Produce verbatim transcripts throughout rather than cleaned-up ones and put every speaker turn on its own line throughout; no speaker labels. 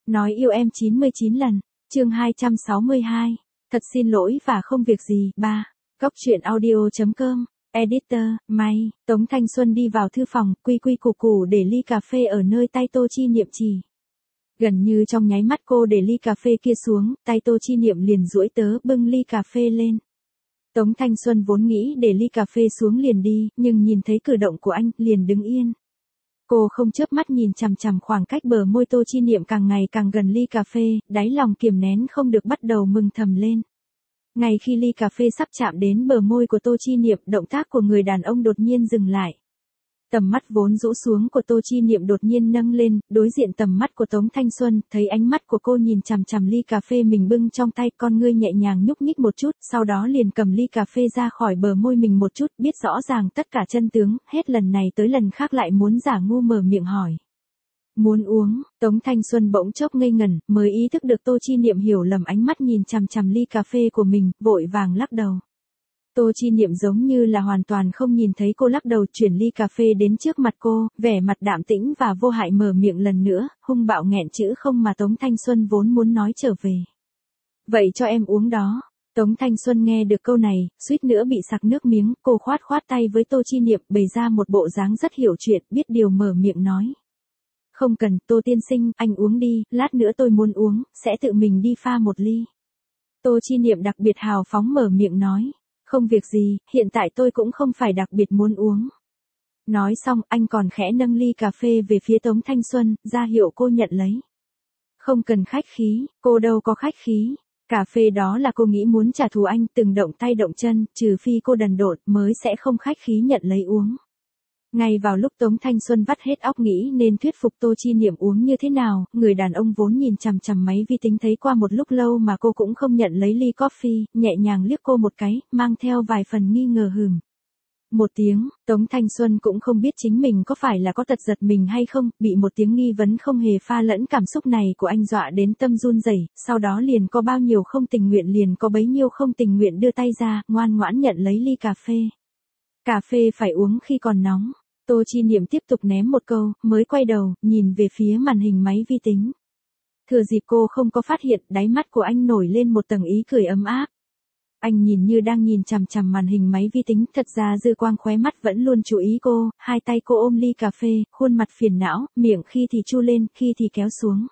Nói yêu em chín mươi chín lần. Chương hai trăm sáu mươi hai. Thật xin lỗi và không việc gì. ba. Góc truyện audio.com. Editor, May. Tống Thanh Xuân đi vào thư phòng, quy quy củ củ để ly cà phê ở nơi tay Tô Chi Niệm chỉ. Gần như trong nháy mắt cô để ly cà phê kia xuống, tay Tô Chi Niệm liền duỗi tớ bưng ly cà phê lên. Tống Thanh Xuân vốn nghĩ để ly cà phê xuống liền đi, nhưng nhìn thấy cử động của anh, liền đứng yên. Cô không chớp mắt nhìn chằm chằm khoảng cách bờ môi Tô Chi Niệm càng ngày càng gần ly cà phê, đáy lòng kiềm nén không được bắt đầu mừng thầm lên. Ngay khi ly cà phê sắp chạm đến bờ môi của Tô Chi Niệm, động tác của người đàn ông đột nhiên dừng lại. Tầm mắt vốn rũ xuống của Tô Chi Niệm đột nhiên nâng lên, đối diện tầm mắt của Tống Thanh Xuân, thấy ánh mắt của cô nhìn chằm chằm ly cà phê mình bưng trong tay, con ngươi nhẹ nhàng nhúc nhích một chút, sau đó liền cầm ly cà phê ra khỏi bờ môi mình một chút, biết rõ ràng tất cả chân tướng, hết lần này tới lần khác lại muốn giả ngu mở miệng hỏi. Muốn uống. Tống Thanh Xuân bỗng chốc ngây ngẩn, mới ý thức được Tô Chi Niệm hiểu lầm ánh mắt nhìn chằm chằm ly cà phê của mình, vội vàng lắc đầu. Tô Chi Niệm giống như là hoàn toàn không nhìn thấy cô, lắc đầu chuyển ly cà phê đến trước mặt cô, vẻ mặt đạm tĩnh và vô hại mở miệng lần nữa, hung bạo nghẹn chữ không mà Tống Thanh Xuân vốn muốn nói trở về. Vậy cho em uống đó. Tống Thanh Xuân nghe được câu này, suýt nữa bị sặc nước miếng, cô khoát khoát tay với Tô Chi Niệm, bày ra một bộ dáng rất hiểu chuyện, biết điều mở miệng nói. Không cần, Tô tiên sinh, anh uống đi, lát nữa tôi muốn uống, sẽ tự mình đi pha một ly. Tô Chi Niệm đặc biệt hào phóng mở miệng nói. Không việc gì, hiện tại tôi cũng không phải đặc biệt muốn uống. Nói xong, anh còn khẽ nâng ly cà phê về phía Tống Thanh Xuân, ra hiệu cô nhận lấy. Không cần khách khí, cô đâu có khách khí. Cà phê đó là cô nghĩ muốn trả thù anh, từng động tay động chân, trừ phi cô đần độn mới sẽ không khách khí nhận lấy uống. Ngay vào lúc Tống Thanh Xuân vắt hết óc nghĩ nên thuyết phục Tô Chi Niệm uống như thế nào, người đàn ông vốn nhìn chằm chằm máy vi tính thấy qua một lúc lâu mà cô cũng không nhận lấy ly coffee, nhẹ nhàng liếc cô một cái, mang theo vài phần nghi ngờ hừm. Một tiếng, Tống Thanh Xuân cũng không biết chính mình có phải là có tật giật mình hay không, bị một tiếng nghi vấn không hề pha lẫn cảm xúc này của anh dọa đến tâm run rẩy, sau đó liền có bao nhiêu không tình nguyện liền có bấy nhiêu không tình nguyện đưa tay ra, ngoan ngoãn nhận lấy ly cà phê. Cà phê phải uống khi còn nóng. Tô Chi Niệm tiếp tục ném một câu, mới quay đầu, nhìn về phía màn hình máy vi tính. Thừa dịp cô không có phát hiện, đáy mắt của anh nổi lên một tầng ý cười ấm áp. Anh nhìn như đang nhìn chằm chằm màn hình máy vi tính, thật ra dư quang khóe mắt vẫn luôn chú ý cô, hai tay cô ôm ly cà phê, khuôn mặt phiền não, miệng khi thì chu lên, khi thì kéo xuống.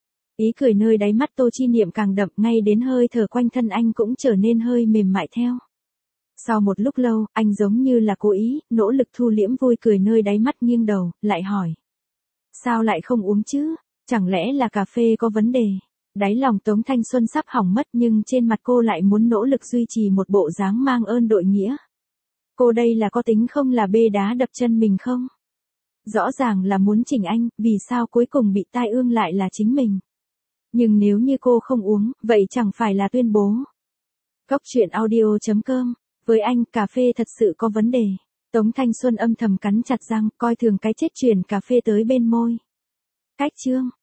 Ý cười nơi đáy mắt Tô Chi Niệm càng đậm, ngay đến hơi thở quanh thân anh cũng trở nên hơi mềm mại theo. Sau một lúc lâu, anh giống như là cố ý, nỗ lực thu liễm vui cười nơi đáy mắt, nghiêng đầu, lại hỏi. Sao lại không uống chứ? Chẳng lẽ là cà phê có vấn đề? Đáy lòng Tống Thanh Xuân sắp hỏng mất nhưng trên mặt cô lại muốn nỗ lực duy trì một bộ dáng mang ơn đội nghĩa. Cô đây là có tính không là bê đá đập chân mình không? Rõ ràng là muốn chỉnh anh, vì sao cuối cùng bị tai ương lại là chính mình? Nhưng nếu như cô không uống, vậy chẳng phải là tuyên bố. Góc truyện audio.com. Với anh, cà phê thật sự có vấn đề. Tống Thanh Xuân âm thầm cắn chặt răng, coi thường cái chết chuyển cà phê tới bên môi. Cách chương.